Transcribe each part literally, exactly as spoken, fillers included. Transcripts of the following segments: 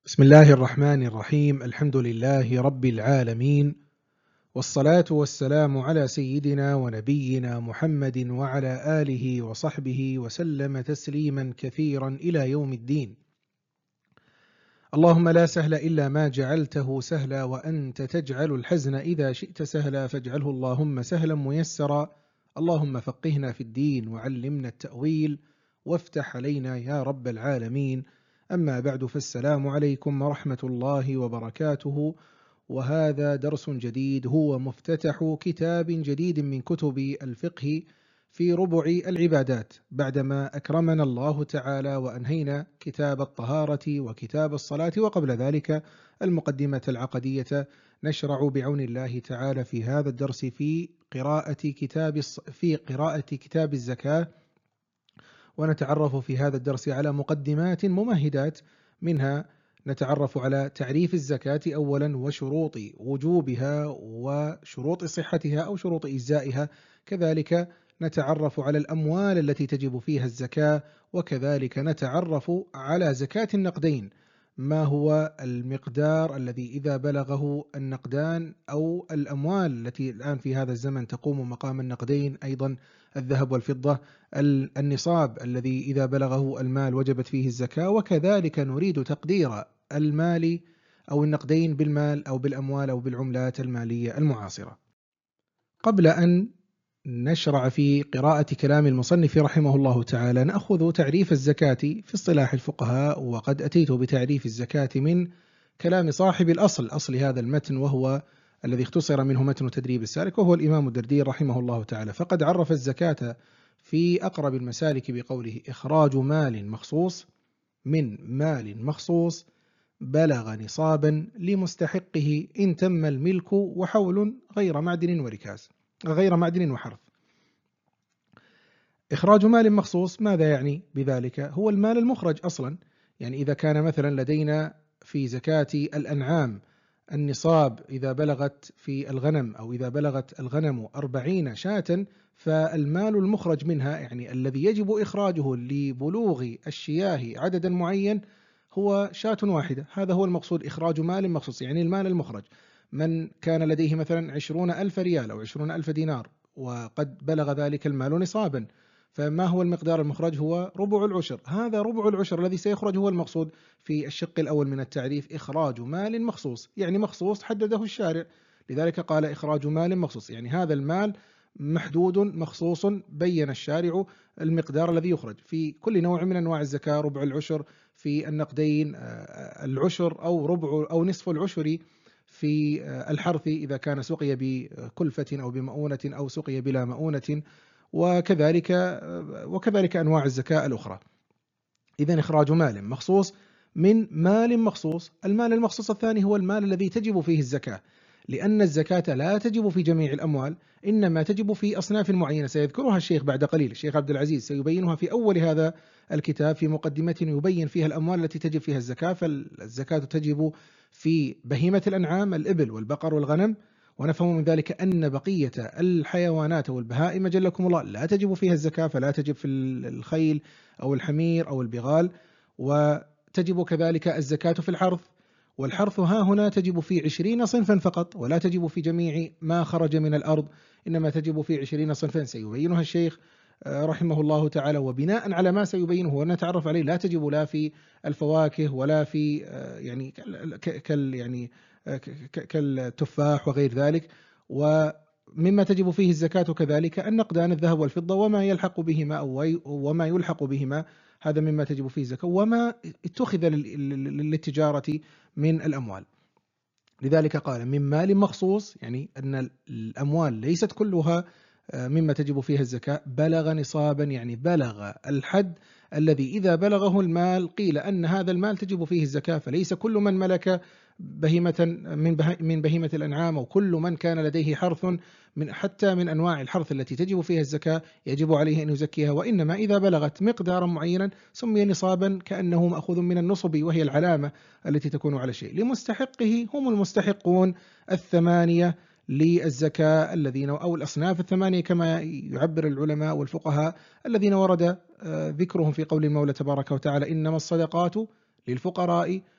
بسم الله الرحمن الرحيم. الحمد لله رب العالمين، والصلاة والسلام على سيدنا ونبينا محمد وعلى آله وصحبه وسلم تسليما كثيرا إلى يوم الدين. اللهم لا سهل إلا ما جعلته سهلا، وأنت تجعل الحزن إذا شئت سهلا، فاجعله اللهم سهلا ميسرا. اللهم فقهنا في الدين وعلمنا التأويل وافتح علينا يا رب العالمين. أما بعد، فالسلام عليكم ورحمة الله وبركاته، وهذا درس جديد هو مفتتح كتاب جديد من كتب الفقه في ربع العبادات، بعدما أكرمنا الله تعالى وأنهينا كتاب الطهارة وكتاب الصلاة، وقبل ذلك المقدمة العقدية. نشرع بعون الله تعالى في هذا الدرس في قراءة كتاب في قراءة كتاب الزكاة، ونتعرف في هذا الدرس على مقدمات ممهدات، منها نتعرف على تعريف الزكاة أولا، وشروط وجوبها وشروط صحتها أو شروط إجزائها. كذلك نتعرف على الأموال التي تجب فيها الزكاة، وكذلك نتعرف على زكاة النقدين، ما هو المقدار الذي إذا بلغه النقدان أو الأموال التي الآن في هذا الزمن تقوم مقام النقدين، أيضا الذهب والفضة، النصاب الذي إذا بلغه المال وجبت فيه الزكاة، وكذلك نريد تقدير المال أو النقدين بالمال أو بالأموال أو بالعملات المالية المعاصرة. قبل أن نشرع في قراءة كلام المصنف رحمه الله تعالى، نأخذ تعريف الزكاة في اصطلاح الفقهاء، وقد أتيت بتعريف الزكاة من كلام صاحب الأصل أصل هذا المتن، وهو الذي اختصر منه متن تدريب السالك، وهو الإمام الدردير رحمه الله تعالى. فقد عرف الزكاة في أقرب المسالك بقوله: إخراج مال مخصوص من مال مخصوص بلغ نصابا لمستحقه إن تم الملك وحول غير معدن وركاز غير معدن وحرث. إخراج مال مخصوص ماذا يعني بذلك؟ هو المال المخرج أصلا. يعني إذا كان مثلا لدينا في زكاة الأنعام النصاب إذا بلغت في الغنم أو إذا بلغت الغنم أربعين شاة، فالمال المخرج منها، يعني الذي يجب إخراجه لبلوغ الشياه عددا معين، هو شاة واحدة. هذا هو المقصود إخراج مال مخصوص، يعني المال المخرج. من كان لديه مثلا عشرون ألف ريال أو عشرون ألف دينار وقد بلغ ذلك المال نصابا، فما هو المقدار المخرج؟ هو ربع العشر. هذا ربع العشر الذي سيخرج هو المقصود في الشق الأول من التعريف: إخراج مال مخصوص، يعني مخصوص حدده الشارع، لذلك قال إخراج مال مخصوص، يعني هذا المال محدود مخصوص بين الشارع المقدار الذي يخرج. في كل نوع من أنواع الزكاة ربع العشر، في النقدين العشر أو ربع أو نصف العشر، في الحرث إذا كان سقي بكلفة أو بمؤونة أو سقي بلا مؤونة، وكذلك وكذلك أنواع الزكاة الأخرى. إذن إخراج مال مخصوص من مال مخصوص. المال المخصوص الثاني هو المال الذي تجب فيه الزكاة، لأن الزكاة لا تجب في جميع الأموال، إنما تجب في أصناف معينة سيذكرها الشيخ بعد قليل. الشيخ عبد العزيز سيبينها في أول هذا الكتاب في مقدمة يبين فيها الأموال التي تجب فيها الزكاة. فالزكاة تجب في بهيمة الأنعام، الإبل والبقر والغنم، ونفهم من ذلك أن بقية الحيوانات والبهائم جلكم الله لا تجب فيها الزكاة، فلا تجب في الخيل أو الحمير أو البغال. وتجب كذلك الزكاة في الحرث، والحرث ها هنا تجب في عشرين صنفا فقط، ولا تجب في جميع ما خرج من الأرض، إنما تجب في عشرين صنفا سيبينها الشيخ رحمه الله تعالى. وبناء على ما سيبينه ونتعرف عليه، لا تجب لا في الفواكه ولا في يعني كال يعني كالتفاح وغير ذلك. ومما تجب فيه الزكاة كذلك النقدان، الذهب والفضة وما يلحق بهما أو وما يلحق بهما، هذا مما تجب فيه الزكاة، وما اتخذ للتجارة من الأموال. لذلك قال من مال مخصوص، يعني أن الأموال ليست كلها مما تجب فيها الزكاة بلغ نصابا، يعني بلغ الحد الذي إذا بلغه المال قيل أن هذا المال تجب فيه الزكاة. فليس كل من ملك بهيمة من من بهيمة الأنعام، أو كل من كان لديه حرث من حتى من أنواع الحرث التي تجب فيها الزكاة يجب عليه أن يزكيها، وإنما إذا بلغت مقدارا معينا سمي نصابا، كأنه مأخوذ من النصب، وهي العلامة التي تكون على شيء. لمستحقه هم المستحقون الثمانية للزكاة الذين أو الأصناف الثمانية كما يعبر العلماء والفقهاء الذين ورد ذكرهم في قول المولى تبارك وتعالى: إنما الصدقات للفقراء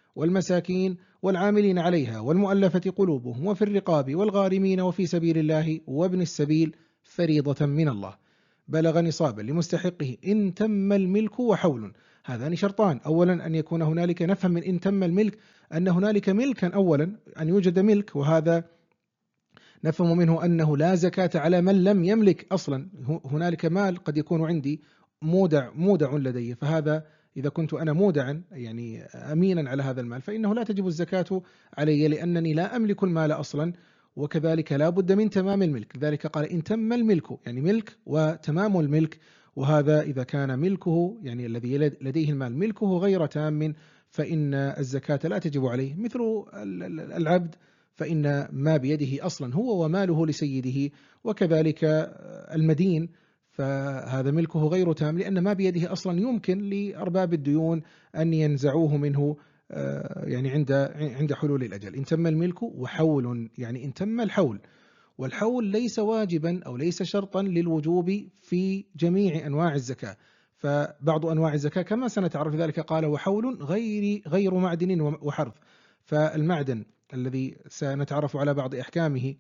والمساكين والعاملين عليها والمؤلفة قلوبهم وفي الرقاب والغارمين وفي سبيل الله وابن السبيل فريضة من الله بلغ نصابا لمستحقه إن تم الملك وحول. هذان شرطان، أولا أن يكون هنالك، نفهم من إن تم الملك أن هنالك ملكا، أولا أن يوجد ملك، وهذا نفهم منه أنه لا زكاة على من لم يملك أصلا. هنالك مال قد يكون عندي مودع مودع لدي، فهذا إذا كنت أنا مودعا يعني أمينا على هذا المال فإنه لا تجب الزكاة علي لأنني لا أملك المال أصلا، وكذلك لا بد من تمام الملك. لذلك قال إن تم الملك، يعني ملك وتمام الملك، وهذا إذا كان ملكه يعني الذي لديه المال ملكه غير تام فإن الزكاة لا تجب عليه. مثل العبد فإن ما بيده أصلا هو وماله لسيده، وكذلك المدين فهذا ملكه غير تام لأن ما بيده أصلا يمكن لأرباب الديون أن ينزعوه منه يعني عند عند حلول الأجل. إن تم الملك وحول، يعني إن تم الحول، والحول ليس واجبا أو ليس شرطا للوجوب في جميع أنواع الزكاة، فبعض أنواع الزكاة كما سنتعرف ذلك قال وحول غير غير معدن وحرث. فالمعدن الذي سنتعرف على بعض أحكامه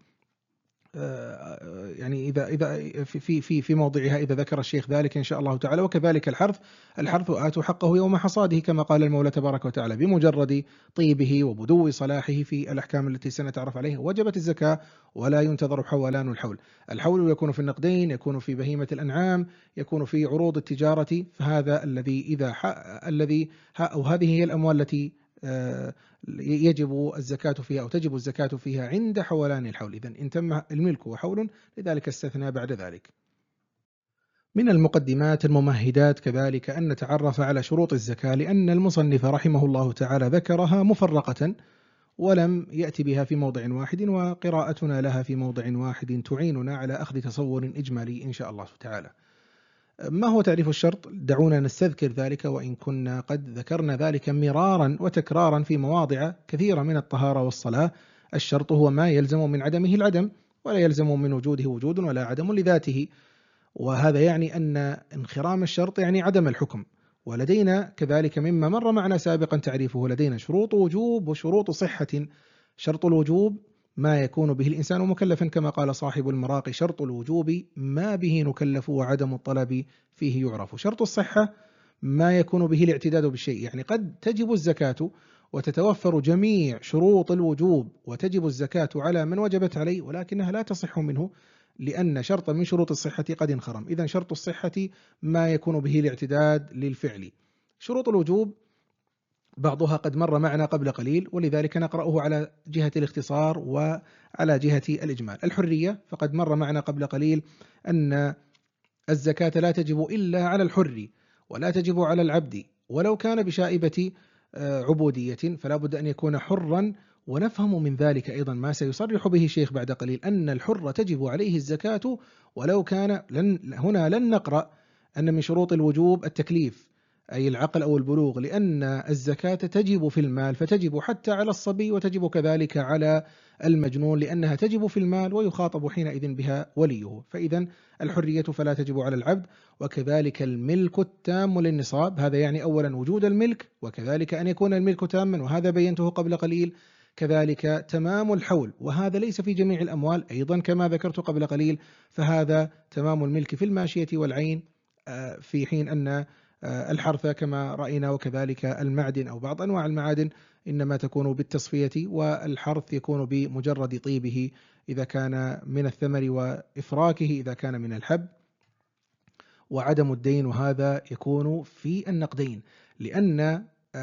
يعني إذا إذا في في في موضعها إذا ذكر الشيخ ذلك إن شاء الله تعالى. وكذلك الحرث، الحرث آتوا حقه يوم حصاده كما قال المولى تبارك وتعالى، بمجرد طيبه وبدو صلاحه في الأحكام التي سنتعرف عليها وجبت الزكاة ولا ينتظر حولان الحول. الحول يكون في النقدين، يكون في بهيمة الأنعام، يكون في عروض التجارة، فهذا الذي إذا الذي أو هذه هي الأموال التي يجب الزكاة فيها أو تجب الزكاة فيها عند حولان الحول. إذن إن تم الملك وحول لذلك استثنى بعد ذلك. من المقدمات الممهدات كذلك أن نتعرف على شروط الزكاة، لأن المصنف رحمه الله تعالى ذكرها مفرقة ولم يأتي بها في موضع واحد، وقراءتنا لها في موضع واحد تعيننا على أخذ تصور إجمالي إن شاء الله تعالى. ما هو تعريف الشرط؟ دعونا نستذكر ذلك، وإن كنا قد ذكرنا ذلك مرارا وتكرارا في مواضع كثيرة من الطهارة والصلاة. الشرط هو ما يلزم من عدمه العدم، ولا يلزم من وجوده وجود ولا عدم لذاته، وهذا يعني أن انخرام الشرط يعني عدم الحكم. ولدينا كذلك مما مر معنا سابقا تعريفه، لدينا شروط وجوب وشروط صحة. شرط الوجوب ما يكون به الإنسان مكلفا كما قال صاحب المراقي شرط الوجوب ما به نكلف وعدم الطلب فيه يعرف. شرط الصحة ما يكون به الاعتداد بالشيء، يعني قد تجب الزكاة وتتوفر جميع شروط الوجوب وتجب الزكاة على من وجبت عليه ولكنها لا تصح منه لأن شرطا من شروط الصحة قد انخرم. إذن شرط الصحة ما يكون به الاعتداد للفعل. شروط الوجوب بعضها قد مر معنا قبل قليل ولذلك نقرأه على جهة الاختصار وعلى جهة الإجمال. الحرية فقد مر معنا قبل قليل أن الزكاة لا تجب إلا على الحر ولا تجب على العبد ولو كان بشائبة عبودية، فلا بد أن يكون حرا. ونفهم من ذلك أيضا ما سيصرح به الشيخ بعد قليل أن الحر تجب عليه الزكاة ولو كان لن هنا لن نقرأ أن من شروط الوجوب التكليف أي العقل أو البلوغ، لأن الزكاة تجب في المال فتجب حتى على الصبي وتجب كذلك على المجنون لأنها تجب في المال ويخاطب حينئذ بها وليه. فإذا الحرية فلا تجب على العبد، وكذلك الملك التام للنصاب، هذا يعني أولا وجود الملك وكذلك أن يكون الملك تاما وهذا بينته قبل قليل. كذلك تمام الحول وهذا ليس في جميع الأموال أيضا كما ذكرت قبل قليل، فهذا تمام الملك في الماشية والعين في حين أن الحرث كما رأينا وكذلك المعدن أو بعض أنواع المعادن إنما تكون بالتصفية، والحرث يكون بمجرد طيبه إذا كان من الثمر وإفراكه إذا كان من الحب، وعدم الدين وهذا يكون في النقدين، لأن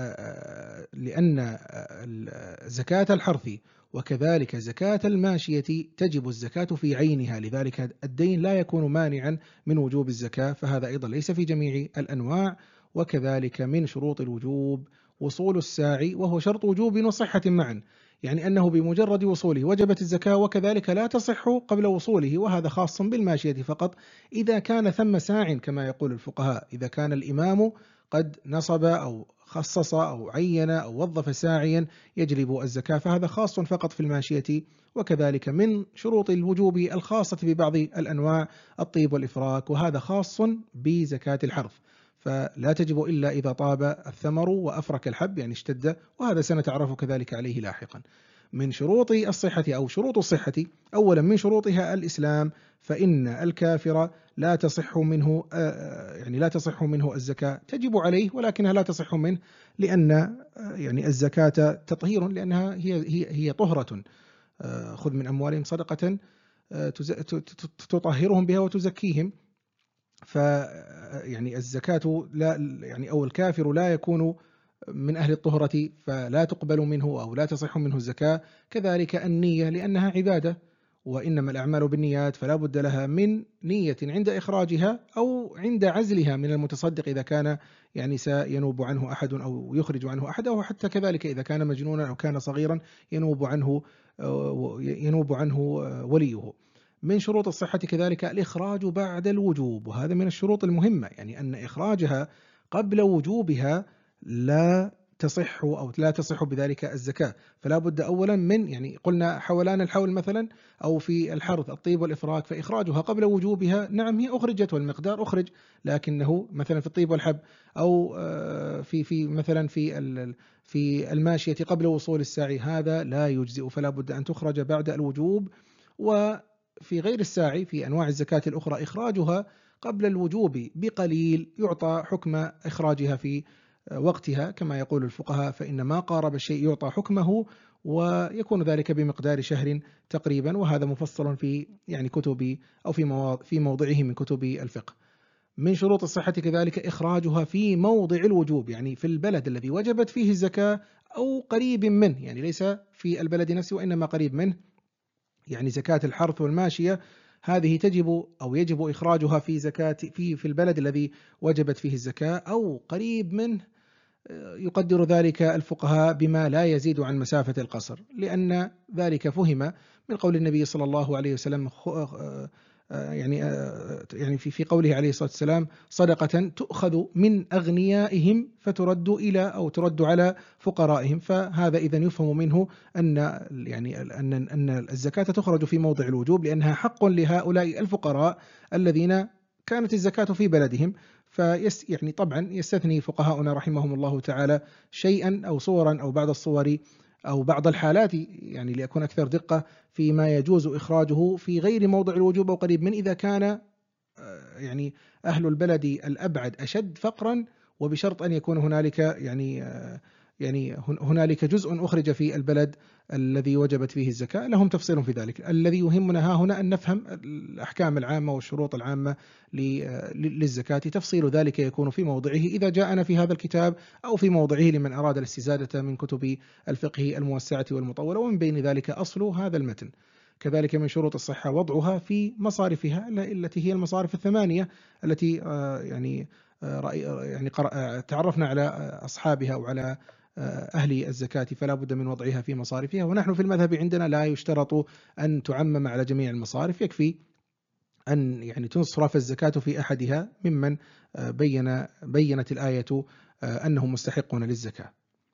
لأن زكاة الحرث وكذلك زكاة الماشية تجب الزكاة في عينها، لذلك الدين لا يكون مانعا من وجوب الزكاة، فهذا أيضا ليس في جميع الأنواع. وكذلك من شروط الوجوب وصول الساعي وهو شرط وجوب وصحة معا، يعني أنه بمجرد وصوله وجبت الزكاة وكذلك لا تصح قبل وصوله، وهذا خاص بالماشية فقط إذا كان ثم ساع كما يقول الفقهاء، إذا كان الإمام قد نصب أو خصص أو عين أو وظف ساعيا يجلب الزكاة، فهذا خاص فقط في الماشية. وكذلك من شروط الوجوب الخاصة ببعض الأنواع الطيب والإفراك، وهذا خاص بزكاة الحرث. فلا تجب إلا إذا طاب الثمر وأفرك الحب، يعني اشتد، وهذا سنتعرف كذلك عليه لاحقا. من شروط الصحة أو شروط الصحة، أولا من شروطها الإسلام، فإن الكافر لا تصح منه يعني لا تصح منه الزكاة، تجب عليه ولكنها لا تصح منه، لأن يعني الزكاة تطهير، لأنها هي هي هي طهرة، خذ من أموالهم صدقة تطهرهم بها وتزكيهم. ف يعني الزكاة لا يعني أو الكافر لا يكون من أهل الطهرة فلا تقبل منه أو لا تصح منه الزكاة. كذلك النية لأنها عبادة، وإنما الأعمال بالنيات، فلا بد لها من نية عند إخراجها أو عند عزلها من المتصدق إذا كان يعني سينوب عنه أحد أو يخرج عنه أحد، أو حتى كذلك إذا كان مجنونا أو كان صغيرا ينوب عنه ينوب عنه وليه. من شروط الصحة كذلك الإخراج بعد الوجوب، وهذا من الشروط المهمة، يعني أن إخراجها قبل وجوبها لا تصح أو لا تصح بذلك الزكاة. فلا بد أولا من يعني قلنا حولان الحول مثلا، أو في الحرث الطيب والإفراك، فإخراجها قبل وجوبها نعم هي أخرجت والمقدار أخرج، لكنه مثلا في الطيب والحب أو في في مثلا في في الماشية قبل وصول الساعي هذا لا يجزئ، فلا بد أن تخرج بعد الوجوب. وفي غير الساعي في أنواع الزكاة الأخرى إخراجها قبل الوجوب بقليل يعطى حكم إخراجها في وقتها، كما يقول الفقهاء فإن ما قارب الشيء يعطى حكمه، ويكون ذلك بمقدار شهر تقريبا، وهذا مفصل في يعني كتب أو في في موضعه من كتب الفقه. من شروط الصحة كذلك إخراجها في موضع الوجوب، يعني في البلد الذي وجبت فيه الزكاة أو قريب منه، يعني ليس في البلد نفسه وإنما قريب منه، يعني زكاة الحرث والماشية هذه تجب أو يجب إخراجها في زكاة في في البلد الذي وجبت فيه الزكاة أو قريب منه، يقدر ذلك الفقهاء بما لا يزيد عن مسافة القصر، لأن ذلك فهم من قول النبي صلى الله عليه وسلم يعني يعني في في قوله عليه الصلاة والسلام صدقة تؤخذ من أغنيائهم فترد إلى أو ترد على فقرائهم. فهذا إذن يفهم منه أن يعني أن أن الزكاة تخرج في موضع الوجوب، لأنها حق لهؤلاء الفقراء الذين كانت الزكاة في بلدهم. فيس يعني طبعا يستثني فقهاؤنا رحمهم الله تعالى شيئا أو صورا أو بعض الصور أو بعض الحالات، يعني ليكون أكثر دقة فيما يجوز إخراجه في غير موضع الوجوب أو قريب من، إذا كان يعني أهل البلد الأبعد أشد فقرا، وبشرط أن يكون هنالك يعني يعني هنالك جزء أخرج في البلد الذي وجبت فيه الزكاة، لهم تفصيل في ذلك. الذي يهمنا ها هنا أن نفهم الأحكام العامة والشروط العامة للزكاة، تفصيل ذلك يكون في موضعه إذا جاءنا في هذا الكتاب أو في موضعه لمن أراد الاستزادة من كتب الفقه الموسعة والمطولة، ومن بين ذلك أصل هذا المتن. كذلك من شروط الصحة وضعها في مصارفها التي هي المصارف الثمانية التي يعني يعني تعرفنا على أصحابها وعلى أهل الزكاة، فلا بد من وضعها في مصارفها. ونحن في المذهب عندنا لا يشترط أن تعمم على جميع المصارف، يكفي أن يعني تصرف الزكاة في أحدها ممن بين بينت الآية أنهم مستحقون للزكاة.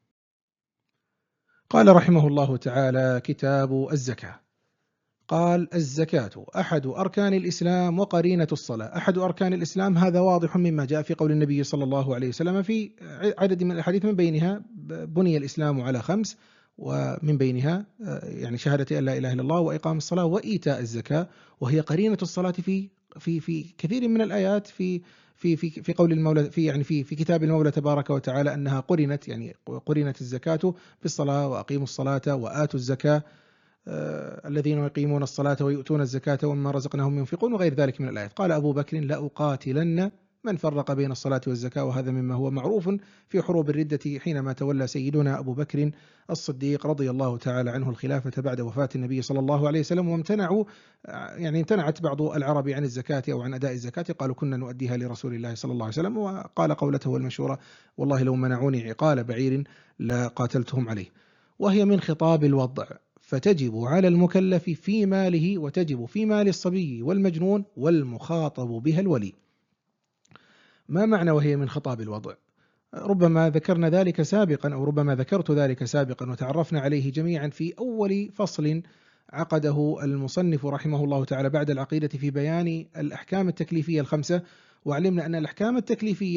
قال رحمه الله تعالى: كتاب الزكاة. قال: الزكاة أحد أركان الإسلام وقرينة الصلاة. أحد أركان الإسلام هذا واضح مما جاء في قول النبي صلى الله عليه وسلم في عدد من الأحاديث، من بينها بني الإسلام على خمس، ومن بينها يعني شهادة أن لا إله إلا الله وإقام الصلاة وإيتاء الزكاة، وهي قرينة الصلاة في في في كثير من الآيات في في في في قول المولى في يعني في في كتاب المولى تبارك وتعالى أنها قرنت، يعني قرنت الزكاة بالصلاة، وأقيموا الصلاة وآتوا الزكاة، آه الذين يقيمون الصلاة ويؤتون الزكاة ومما رزقناهم ينفقون، وغير ذلك من الآيات. قال أبو بكر: لأقاتلن من فرق بين الصلاة والزكاة، وهذا مما هو معروف في حروب الردة حينما تولى سيدنا أبو بكر الصديق رضي الله تعالى عنه الخلافة بعد وفاة النبي صلى الله عليه وسلم، وامتنعوا يعني امتنعت بعض العرب عن الزكاة أو عن أداء الزكاة، قالوا كنا نؤديها لرسول الله صلى الله عليه وسلم، وقال قولته المشهورة: والله لو منعوني عقال بعير لقاتلتهم عليه. وهي من خطاب الوضع، فتجب على المكلف في ماله، وتجب في مال الصبي والمجنون والمخاطب بها الولي. ما معنى وهي من خطاب الوضع؟ ربما ذكرنا ذلك سابقا، أو ربما ذكرت ذلك سابقا وتعرفنا عليه جميعا في أول فصل عقده المصنف رحمه الله تعالى بعد العقيدة في بيان الأحكام التكليفية الخمسة. وعلمنا أن الأحكام التكليفية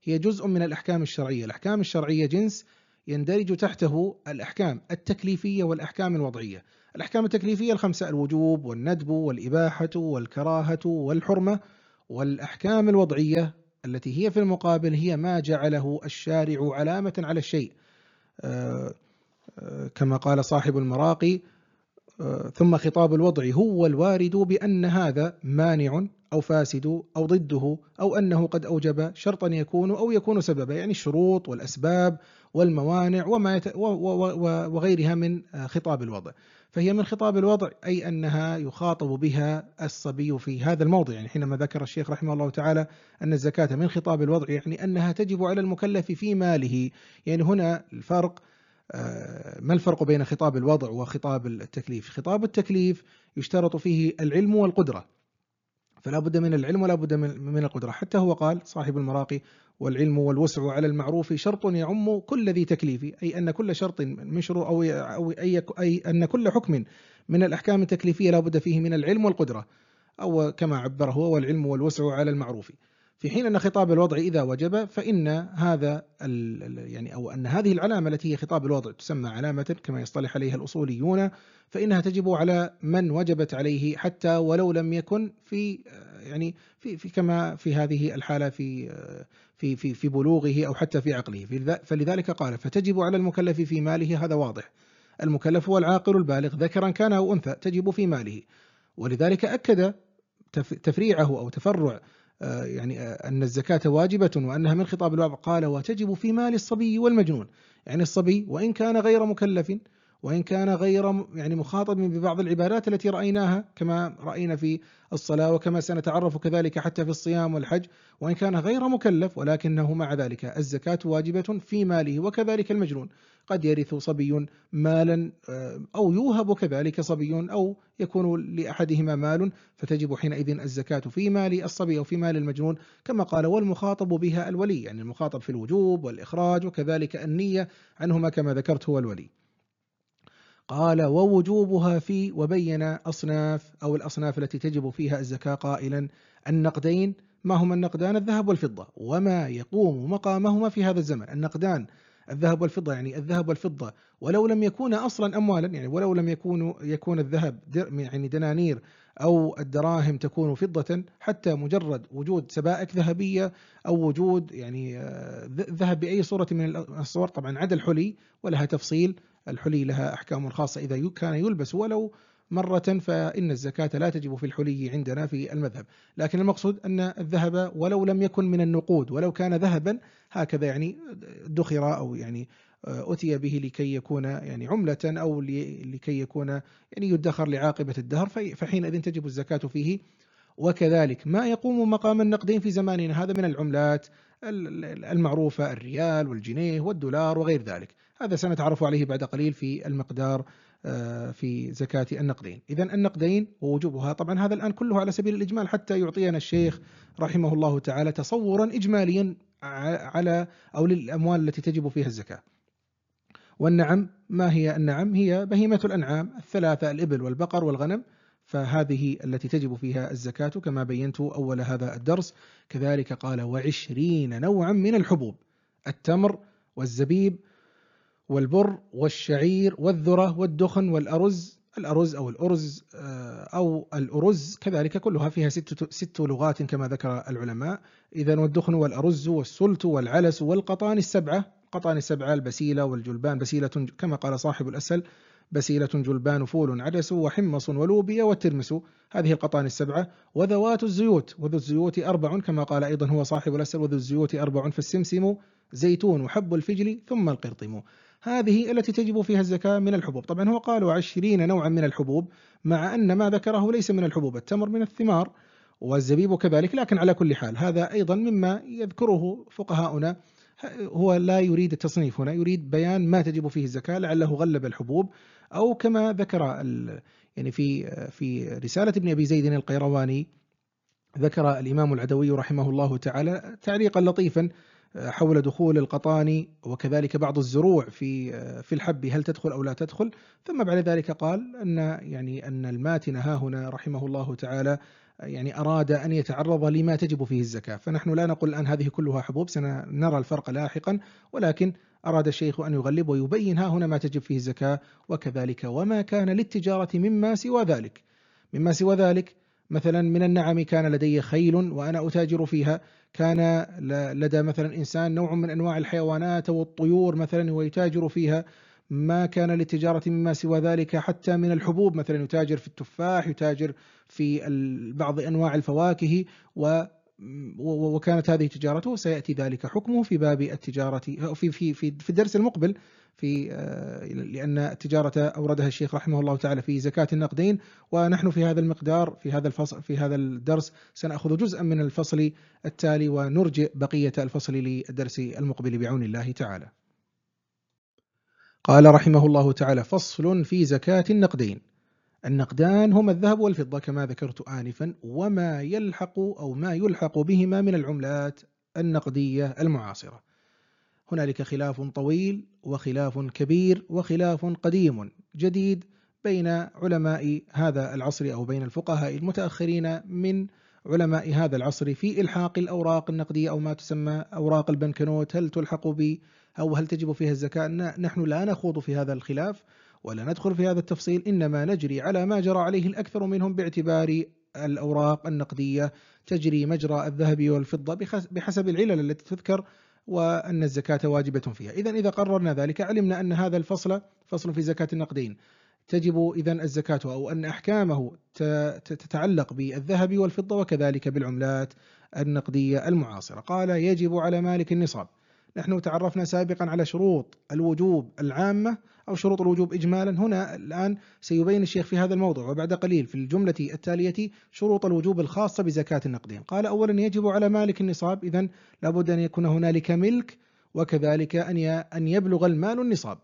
هي جزء من الأحكام الشرعية. الأحكام الشرعية جنس يندرج تحته الأحكام التكليفية والأحكام الوضعية. الأحكام التكليفية الخمسة: الوجوب والندب والإباحة والكراهة والحرمة. والأحكام الوضعية التي هي في المقابل هي ما جعله الشارع علامة على الشيء، آه، آه، كما قال صاحب المراقي: آه، ثم خطاب الوضع هو الوارد بأن هذا مانع أو فاسد أو ضده أو أنه قد أوجب شرطا يكون أو يكون سببا، يعني الشروط والأسباب والموانع وما يت... و... و... و... وغيرها من آه، خطاب الوضع. فهي من خطاب الوضع، أي أنها يخاطب بها الصبي في هذا الموضع. يعني حينما ذكر الشيخ رحمه الله تعالى أن الزكاة من خطاب الوضع، يعني أنها تجب على المكلف في ماله. يعني هنا الفرق، ما الفرق بين خطاب الوضع وخطاب التكليف؟ خطاب التكليف يشترط فيه العلم والقدرة، فلا بد من العلم ولا بد من القدرة. حتى هو قال صاحب المراقي: والعلم والوسع على المعروف شرط يعم كل ذي تكليف، أي أن كل شرط من شروط أو أو أي أي أن كل حكم من الأحكام التكليفية لا بد فيه من العلم والقدرة، أو كما عبر هو: والعلم والوسع على المعروف. في حين أن خطاب الوضع إذا وجب فإن هذا يعني أو أن هذه العلامة التي هي خطاب الوضع تسمى علامة كما يصطلح عليها الأصوليون، فإنها تجب على من وجبت عليه حتى ولو لم يكن في يعني في, في كما في هذه الحالة في في في في بلوغه أو حتى في عقله. فلذلك قال: فتجب على المكلف في ماله. هذا واضح، المكلف هو العاقل البالغ ذكرا كان أو أنثى، تجب في ماله. ولذلك أكد تفريعه أو تفرع يعني أن الزكاة واجبة وأنها من خطاب الوضع، قال: وتجب في مال الصبي والمجنون. يعني الصبي وإن كان غير مكلف وإن كان غير يعني مخاطب ببعض العبادات التي رأيناها كما رأينا في الصلاة وكما سنتعرف كذلك حتى في الصيام والحج، وإن كان غير مكلف ولكنه مع ذلك الزكاة واجبة في ماله. وكذلك المجنون، قد يرث صبي مالا أو يوهب كذلك صبي أو يكون لأحدهما مال، فتجب حينئذ الزكاة في مال الصبي أو في مال المجنون. كما قال: والمخاطب بها الولي، يعني المخاطب في الوجوب والإخراج وكذلك النية عنهما كما ذكرت هو الولي. قال: ووجوبها في، وبين أصناف أو الأصناف التي تجب فيها الزكاة قائلا: النقدين. ما هما النقدان؟ الذهب والفضة وما يقوم مقامهما في هذا الزمن. النقدان الذهب والفضة، يعني الذهب والفضة ولو لم يكون أصلا أموالا، يعني ولو لم يكون يكون الذهب يعني دنانير أو الدراهم تكون فضة، حتى مجرد وجود سبائك ذهبية أو وجود يعني ذهب بأي صورة من الصور، طبعا عدا الحلي ولها تفصيل، الحلي لها أحكام خاصة إذا كان يلبس ولو مرة، فإن الزكاة لا تجب في الحلي عندنا في المذهب. لكن المقصود أن الذهب ولو لم يكن من النقود، ولو كان ذهبا هكذا يعني دخر أو يعني أتي به لكي يكون يعني عملة أو لكي يكون يعني يدخر لعاقبة الدهر، فحينئذ تجب الزكاة فيه. وكذلك ما يقوم مقام النقدين في زماننا، هذا من العملات المعروفة: الريال والجنيه والدولار وغير ذلك. هذا سنتعرف عليه بعد قليل في المقدار في زكاة النقدين. إذن النقدين ووجوبها، طبعا هذا الآن كله على سبيل الإجمال حتى يعطينا الشيخ رحمه الله تعالى تصورا إجماليا على أو للأموال التي تجب فيها الزكاة. والنعم، ما هي النعم؟ هي بهيمة الأنعام الثلاثة: الإبل والبقر والغنم، فهذه التي تجب فيها الزكاة كما بينت أول هذا الدرس. كذلك قال: وعشرين نوعا من الحبوب: التمر والزبيب والبر والشعير والذرة والدخن والأرز. الأرز أو الأرز أو الأرز كذلك كلها فيها ست, ست لغات كما ذكر العلماء. إذن والدخن والأرز والسلت والعلس والقطان السبعة. قطان السبعة: البسيلة والجلبان، بسيلة كما قال صاحب الأسل: بسيلة جلبان فول عدس وحمص ولوبيا والترمس. هذه القطان السبعة. وذوات الزيوت، وذو الزيوت أربع كما قال أيضا هو صاحب الأسل: وذو الزيوت أربع، فالسمسم زيتون وحب الفجل ثم القرطم. هذه التي تجب فيها الزكاة من الحبوب. طبعا هو قال: وعشرين نوعا من الحبوب، مع أن ما ذكره ليس من الحبوب، التمر من الثمار والزبيب كذلك، لكن على كل حال هذا أيضا مما يذكره فقهاؤنا، هو لا يريد التصنيف هنا، يريد بيان ما تجب فيه الزكاة، لعله غلب الحبوب. أو كما ذكر يعني في في رسالة ابن أبي زيد القيرواني، ذكر الإمام العدوي رحمه الله تعالى تعليقا لطيفا حول دخول القطان وكذلك بعض الزروع في في الحب هل تدخل أو لا تدخل. ثم بعد ذلك قال أن يعني أن الماتن ها هنا رحمه الله تعالى يعني أراد أن يتعرض لما تجب فيه الزكاة، فنحن لا نقول الآن هذه كلها حبوب، سنرى الفرق لاحقا، ولكن أراد الشيخ أن يغلب ويبين ها هنا ما تجب فيه الزكاة، وكذلك وما كان للتجارة مما سوى ذلك. مما سوى ذلك مثلا من النعم، كان لدي خيل وأنا أتاجر فيها، كان لدى مثلا إنسان نوع من أنواع الحيوانات والطيور مثلا ويتاجر فيها، ما كان للتجارة مما سوى ذلك، حتى من الحبوب مثلا يتاجر في التفاح، يتاجر في بعض أنواع الفواكه، و وكانت هذه تجارته، سيأتي ذلك حكمه في باب التجارة في في في في الدرس المقبل، في لأن التجارة أوردها الشيخ رحمه الله تعالى في زكاة النقدين، ونحن في هذا المقدار في هذا الفصل في هذا الدرس سنأخذ جزءا من الفصل التالي، ونرجئ بقية الفصل للدرس المقبل بعون الله تعالى. قال رحمه الله تعالى: فصل في زكاة النقدين. النقدان هما الذهب والفضة كما ذكرت آنفا، وما يلحق أو ما يلحق بهما من العملات النقدية المعاصرة. هنالك خلاف طويل وخلاف كبير وخلاف قديم جديد بين علماء هذا العصر أو بين الفقهاء المتأخرين من علماء هذا العصر في إلحاق الأوراق النقدية أو ما تسمى أوراق البنكنوت، هل تلحق ب أو هل تجب فيها الزكاة. نحن لا نخوض في هذا الخلاف ولا ندخل في هذا التفصيل، إنما نجري على ما جرى عليه الأكثر منهم، باعتبار الأوراق النقدية تجري مجرى الذهب والفضة بحسب العلل التي تذكر، وأن الزكاة واجبة فيها. إذن إذا قررنا ذلك علمنا أن هذا الفصل فصل في زكاة النقدين، تجب إذن الزكاة أو أن أحكامه تتعلق بالذهب والفضة وكذلك بالعملات النقدية المعاصرة. قال: يجب على مالك النصاب. نحن تعرفنا سابقا على شروط الوجوب العامة أو شروط الوجوب إجمالا، هنا الآن سيبين الشيخ في هذا الموضوع وبعد قليل في الجملة التالية شروط الوجوب الخاصة بزكاة النقدين. قال: أولا يجب على مالك النصاب، إذن لابد أن يكون هنالك ملك، وكذلك أن يبلغ المال النصاب.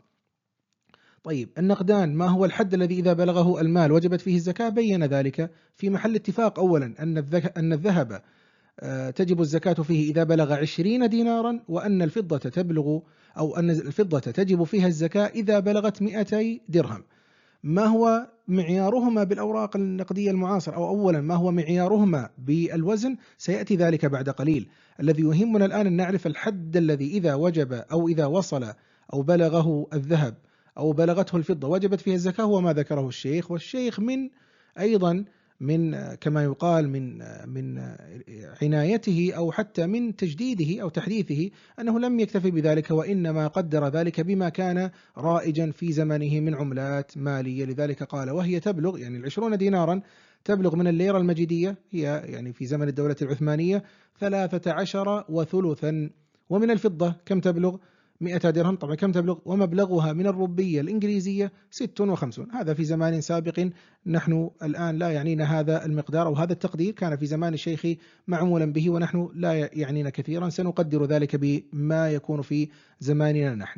طيب، النقدان ما هو الحد الذي إذا بلغه المال وجبت فيه الزكاة؟ بين ذلك في محل اتفاق. أولا أن الذهب تجب الزكاة فيه إذا بلغ عشرين دينارا، وأن الفضة تبلغ أو أن الفضة تجب فيها الزكاة إذا بلغت مئتي درهم. ما هو معيارهما بالأوراق النقدية المعاصرة؟ أو أولا ما هو معيارهما بالوزن؟ سيأتي ذلك بعد قليل. الذي يهمنا الآن أن نعرف الحد الذي إذا وجب أو إذا وصل أو بلغه الذهب أو بلغته الفضة وجبت فيها الزكاة، هو ما ذكره الشيخ. والشيخ من أيضا من كما يقال من من عنايته أو حتى من تجديده أو تحديثه أنه لم يكتفي بذلك، وإنما قدر ذلك بما كان رائجا في زمنه من عملات مالية. لذلك قال: وهي تبلغ، يعني العشرون دينارا تبلغ من الليرة المجيدية، هي يعني في زمن الدولة العثمانية ثلاثة عشر وثلثا. ومن الفضة كم تبلغ؟ مئة درهم. طبعا كم تبلغ؟ ومبلغها من الروبية الإنجليزية ست وخمسون. هذا في زمان سابق، نحن الآن لا يعنينا هذا المقدار أو هذا التقدير، كان في زمان الشيخ معمولا به ونحن لا يعنينا كثيرا، سنقدر ذلك بما يكون في زماننا نحن.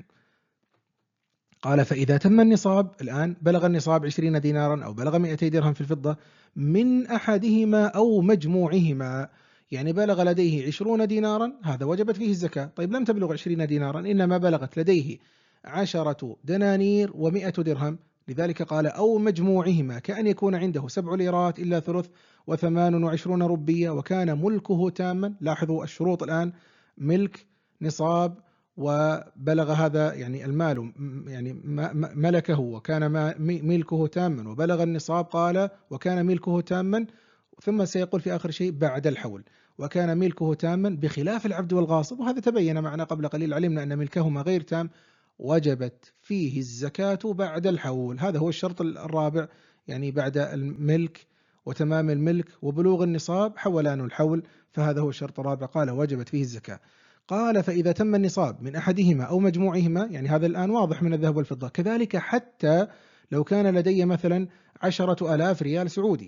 قال: فإذا تم النصاب، الآن بلغ النصاب عشرين دينارا أو بلغ مئتي درهم في الفضة، من أحدهما أو مجموعهما، يعني بلغ لديه عشرون دينارا، هذا وجبت فيه الزكاة. طيب لم تبلغ عشرين دينارا، إنما بلغت لديه عشرة دنانير ومئة درهم، لذلك قال: أو مجموعهما، كأن يكون عنده سبع ليرات إلا ثلث وثمان وعشرون ربية، وكان ملكه تاما. لاحظوا الشروط الآن: ملك، نصاب، وبلغ هذا يعني المال يعني ملكه وكان ملكه تاما، وبلغ النصاب قال وكان ملكه تاما، ثم سيقول في آخر شيء بعد الحول وكان ملكه تاما، بخلاف العبد والغاصب، وهذا تبين معنا قبل قليل، علمنا أن ملكهما غير تام، وجبت فيه الزكاة بعد الحول. هذا هو الشرط الرابع، يعني بعد الملك وتمام الملك وبلوغ النصاب حولان الحول، فهذا هو الشرط الرابع، قال وجبت فيه الزكاة. قال: فإذا تم النصاب من أحدهما أو مجموعهما، يعني هذا الآن واضح من الذهب والفضة. كذلك حتى لو كان لدي مثلا عشرة آلاف ريال سعودي،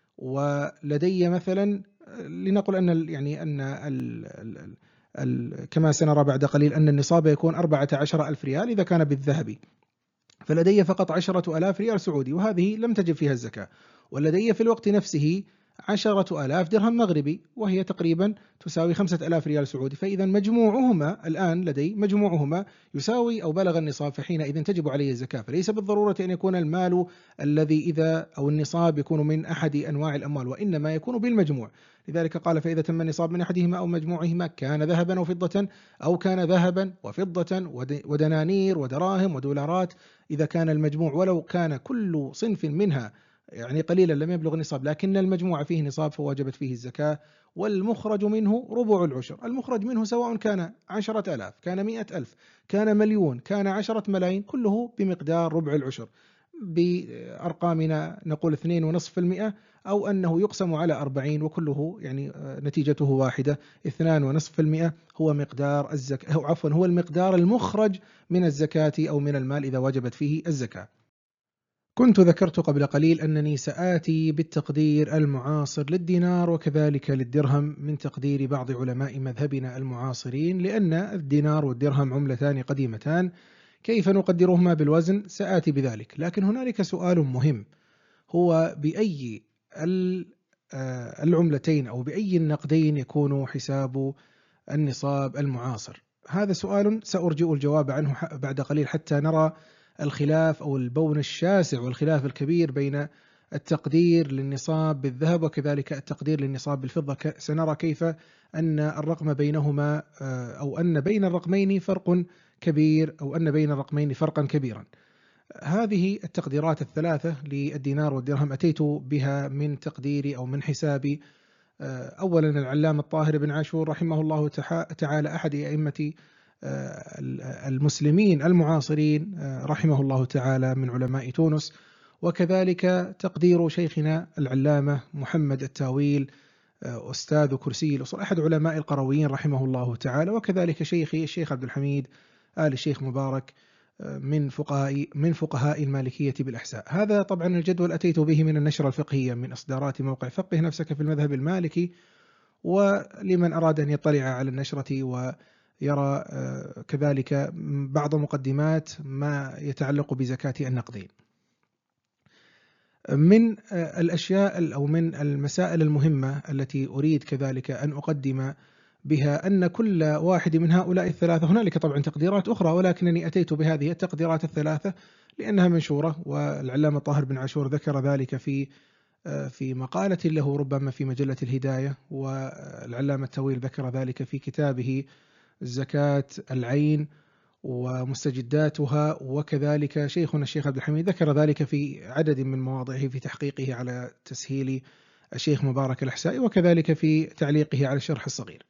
ولدي مثلا لنقل أن يعني أن ال ال ال كما سنرى بعد قليل أن النصاب يكون أربعة عشر ألف ريال إذا كان بالذهب، فلدي فقط عشرة آلاف ريال سعودي، وهذه لم تجب فيها الزكاة. ولدي في الوقت نفسه عشرة آلاف درهم مغربي، وهي تقريبا تساوي خمسة آلاف ريال سعودي. فإذا مجموعهما الآن لدي مجموعهما يساوي أو بلغ النصاب، فحينئذ تجب عليه الزكاة. فليس بالضرورة أن يكون المال الذي إذا أو النصاب يكون من أحد أنواع الأموال، وإنما يكون بالمجموع. لذلك قال: فإذا تم النصاب من أحدهما أو مجموعهما كان ذهبا وفضة، أو كان ذهبا وفضة ودنانير ودراهم ودولارات. إذا كان المجموع ولو كان كل صنف منها يعني قليلا لم يبلغ النصاب، لكن المجموع فيه نصاب فوجبت فيه الزكاة. والمخرج منه ربع العشر. المخرج منه سواء كان عشرة آلاف، كان مئة ألف، كان مليون، كان عشرة ملايين، كله بمقدار ربع العشر. بأرقامنا نقول اثنين ونصف في المئة، أو أنه يقسم على أربعين، وكله يعني نتيجته واحدة. اثنان ونصف في المئة هو مقدار الزكاة، أو عفوا هو المقدار المخرج من الزكاة أو من المال إذا وجبت فيه الزكاة. كنت ذكرت قبل قليل أنني سآتي بالتقدير المعاصر للدينار وكذلك للدرهم من تقدير بعض علماء مذهبنا المعاصرين، لأن الدينار والدرهم عملتان قديمتان. كيف نقدرهما بالوزن؟ سآتي بذلك. لكن هنالك سؤال مهم، هو بأي العملتين أو بأي النقدين يكون حساب النصاب المعاصر؟ هذا سؤال سأرجئ الجواب عنه بعد قليل، حتى نرى الخلاف أو البون الشاسع والخلاف الكبير بين التقدير للنصاب بالذهب وكذلك التقدير للنصاب بالفضة. سنرى كيف أن الرقم بينهما أو أن بين الرقمين فرق كبير، أو أن بين الرقمين فرقا كبيرا. هذه التقديرات الثلاثة للدينار والدرهم أتيت بها من تقديري أو من حسابي أولا العلامة الطاهر بن عاشور رحمه الله تعالى، أحد أئمة المسلمين المعاصرين رحمه الله تعالى من علماء تونس، وكذلك تقدير شيخنا العلامة محمد التاويل أستاذ كرسي الأصول، أحد علماء القرويين رحمه الله تعالى، وكذلك شيخي الشيخ عبد الحميد آل الشيخ مبارك من فقهاء من فقهاء المالكية بالأحساء. هذا طبعا الجدول أتيت به من النشرة الفقهية من إصدارات موقع فقه نفسك في المذهب المالكي، ولمن أراد أن يطلع على النشرة ويرى كذلك بعض مقدمات ما يتعلق بزكاة النقدين. من الأشياء أو من المسائل المهمة التي أريد كذلك أن أقدم بها أن كل واحد من هؤلاء الثلاثة، هنالك طبعا تقديرات أخرى ولكنني أتيت بهذه التقديرات الثلاثة لأنها منشورة، والعلامة طاهر بن عاشور ذكر ذلك في في مقالة له ربما في مجلة الهداية، والعلامة التاويل ذكر ذلك في كتابه زكاة العين ومستجداتها، وكذلك شيخنا الشيخ عبد الحميد ذكر ذلك في عدد من مواضعه في تحقيقه على تسهيل الشيخ مبارك الأحسائي، وكذلك في تعليقه على الشرح الصغير.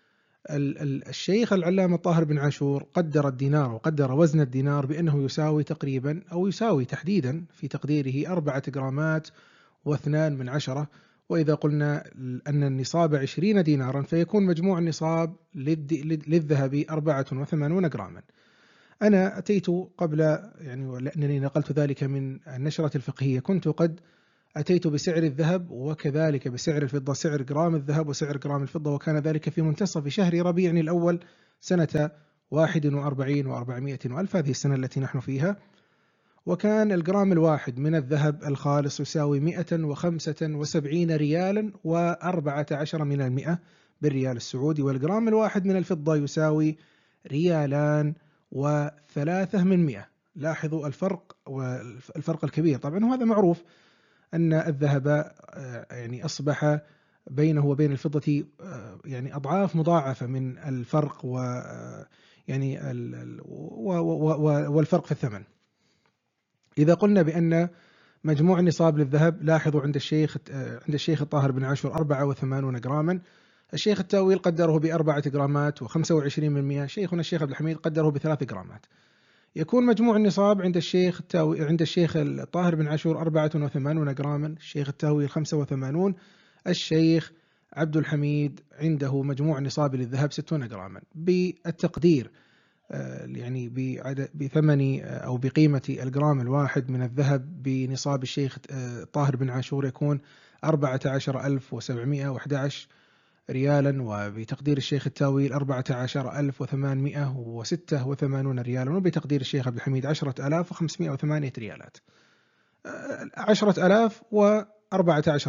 الشيخ العلامة الطاهر بن عاشور قدر الدينار وقدر وزن الدينار بأنه يساوي تقريبا أو يساوي تحديدا في تقديره أربعة جرامات واثنان من عشرة. وإذا قلنا أن النصاب عشرين دينارا فيكون مجموع النصاب للذهب أربعة وثمانون جراما. أنا أتيت قبل يعني لأنني نقلت ذلك من النشرة الفقهية، كنت قد أتيت بسعر الذهب وكذلك بسعر الفضة، سعر جرام الذهب وسعر جرام الفضة، وكان ذلك في منتصف شهر ربيع الأول سنة واحد وأربعين وأربعمائة وألف، هذه السنة التي نحن فيها. وكان الجرام الواحد من الذهب الخالص يساوي مئة وخمسة وسبعين ريالا وأربعة عشر من المئة بالريال السعودي، والجرام الواحد من الفضة يساوي ريالان وثلاثة من مئة. لاحظوا الفرق والفرق الكبير طبعا، وهذا معروف أن الذهب يعني أصبح بينه وبين الفضة يعني أضعاف مضاعفة من الفرق، و يعني والفرق في الثمن. إذا قلنا بأن مجموع النصاب للذهب، لاحظوا عند الشيخ عند الشيخ الطاهر بن عاشور أربعة وثمانين جراما، الشيخ التاويل قدره بأربعة جرامات وخمسة وعشرين من مئة، شيخنا الشيخ عبد الحميد قدره بثلاث جرامات. يكون مجموع النصاب عند الشيخ التاوي عند الشيخ الطاهر بن عاشور أربعة وثمانين جراما، الشيخ التاوي خمسة وثمانين، الشيخ عبد الحميد عنده مجموع النصاب للذهب ستون جراما. بالتقدير يعني بثمن أو بقيمة الجرام الواحد من الذهب بنصاب الشيخ طاهر بن عاشور يكون أربعة عشر ألف وسبعمائة وأحد عشر ريالا، وبتقدير الشيخ التاويل أربعة عشر ألف وثمانمائة وستة وثمانين ريالا، وبتقدير الشيخ عبد الحميد عشرة آلاف وخمسمائة وثمانية ريالات. عشرة آلاف وأربعة عشر ألف،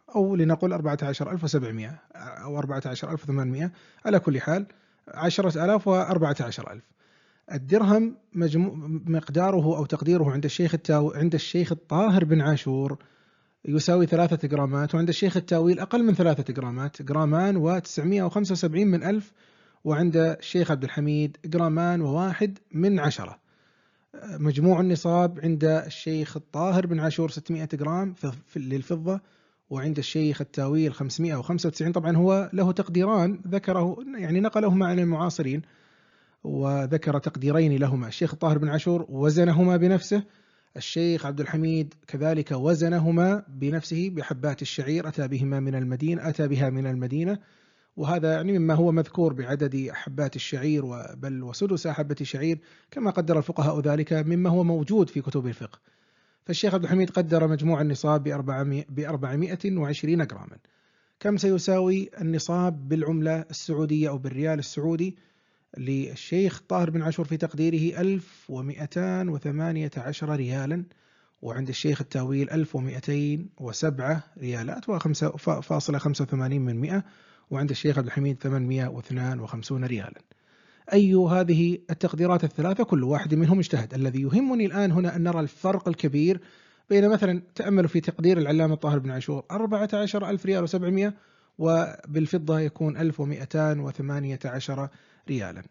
أو لنقل أربعة عشر ألف وسبعمائة أو أربعة عشر ألف وثمانمائة، على كل حال عشرة آلاف وأربعة عشر ألف. الدرهم مجموع مقداره أو تقديره عند الشيخ التاو عند الشيخ الطاهر بن عاشور يساوي ثلاثة جرامات، وعند الشيخ التاويل أقل من ثلاثة جرامات، جرامان وتسعمائة وخمسة وسبعين من ألف، وعند الشيخ عبد الحميد جرامان وواحد من عشرة. مجموع النصاب عند الشيخ الطاهر بن عاشور ستمائة جرام للفضة، وعند الشيخ التاويل خمسمائة وخمسة وتسعين. طبعا هو له تقديران ذكره، يعني نقلهما عن المعاصرين، وذكر تقديرين لهما. الشيخ الطاهر بن عاشور وزنهما بنفسه، الشيخ عبد الحميد كذلك وزنهما بنفسه بحبات الشعير، أتى بهما من المدينة أتى بها من المدينة، وهذا يعني مما هو مذكور بعدد حبات الشعير، بل وسدس حبة الشعير كما قدر الفقهاء ذلك مما هو موجود في كتب الفقه. فالشيخ عبد الحميد قدر مجموع النصاب بأربعمائة وعشرين جراما. كم سيساوي النصاب بالعملة السعودية أو بالريال السعودي؟ للشيخ طاهر بن عاشور في تقديره ألف ومئتان وثمانية عشر ريالا، وعند الشيخ التاويل ألف ومئتين وسبعة ريالات وخمسة فاصلة خمسة وثمانين من مئة، وعند الشيخ عبد الحميد ثمانمائة واثنين وخمسين ريالا. أي هذه التقديرات الثلاثة كل واحد منهم اجتهد. الذي يهمني الآن هنا أن نرى الفرق الكبير بين مثلا تأملوا في تقدير العلامة طاهر بن عاشور أربعة عشر ألف ريال وسبعمائة، وبالفضة يكون ألف ومئتان وثمانية عشر ريالا.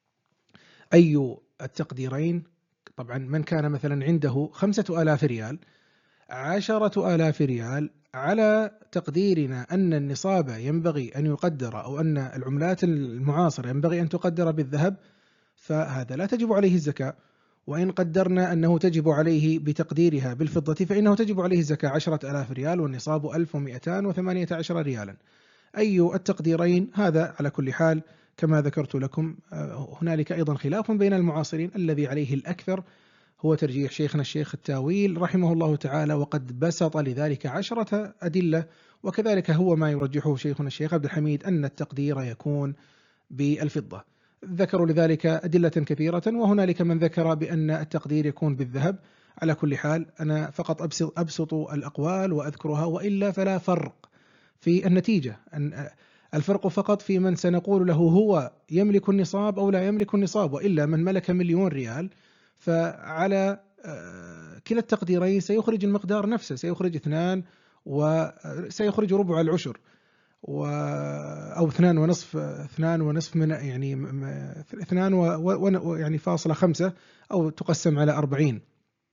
أي التقديرين؟ طبعا من كان مثلا عنده خمسة آلاف ريال، عشرة آلاف ريال على تقديرنا أن النصاب ينبغي أن يقدر، أو أن العملات المعاصرة ينبغي أن تقدر بالذهب، فهذا لا تجب عليه الزكاة. وإن قدرنا أنه تجب عليه بتقديرها بالفضة فإنه تجب عليه الزكاة عشرة آلاف ريال، والنصاب ألف ومئتان وثمانية عشر ريالا. أي التقديرين؟ هذا على كل حال كما ذكرت لكم. هنالك أيضا خلاف بين المعاصرين، الذي عليه الأكثر هو ترجيح شيخنا الشيخ التاويل رحمه الله تعالى، وقد بسط لذلك عشرة أدلة، وكذلك هو ما يرجحه شيخنا الشيخ عبد الحميد أن التقدير يكون بالفضة. ذكروا لذلك أدلة كثيرة، وهنالك من ذكر بأن التقدير يكون بالذهب. على كل حال أنا فقط أبسط, أبسط الأقوال وأذكرها، وإلا فلا فرق في النتيجة. أن الفرق فقط في من سنقول له هو يملك النصاب أو لا يملك النصاب، وإلا من ملك مليون ريال فعلى كلا التقديرين سيخرج المقدار نفسه، سيخرج اثنان وسيخرج ربع العشر، و أو اثنان ونصف اثنان ونصف من يعني اثنان و يعني فاصلة خمسة، أو تقسم على أربعين.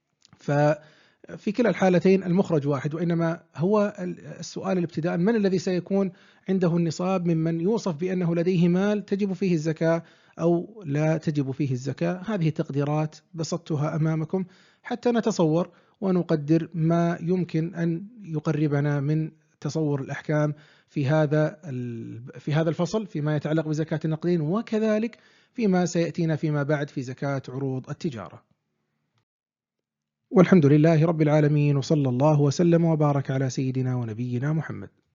ففي كلا الحالتين المخرج واحد، وإنما هو السؤال الابتداء من الذي سيكون عنده النصاب ممن يوصف بأنه لديه مال تجب فيه الزكاة أو لا تجب فيه الزكاة. هذه التقديرات بسطتها أمامكم حتى نتصور ونقدر ما يمكن أن يقربنا من تصور الأحكام في هذا في هذا الفصل فيما يتعلق بزكاة النقدين، وكذلك فيما سيأتينا فيما بعد في زكاة عروض التجارة. والحمد لله رب العالمين، وصلى الله وسلم وبارك على سيدنا ونبينا محمد.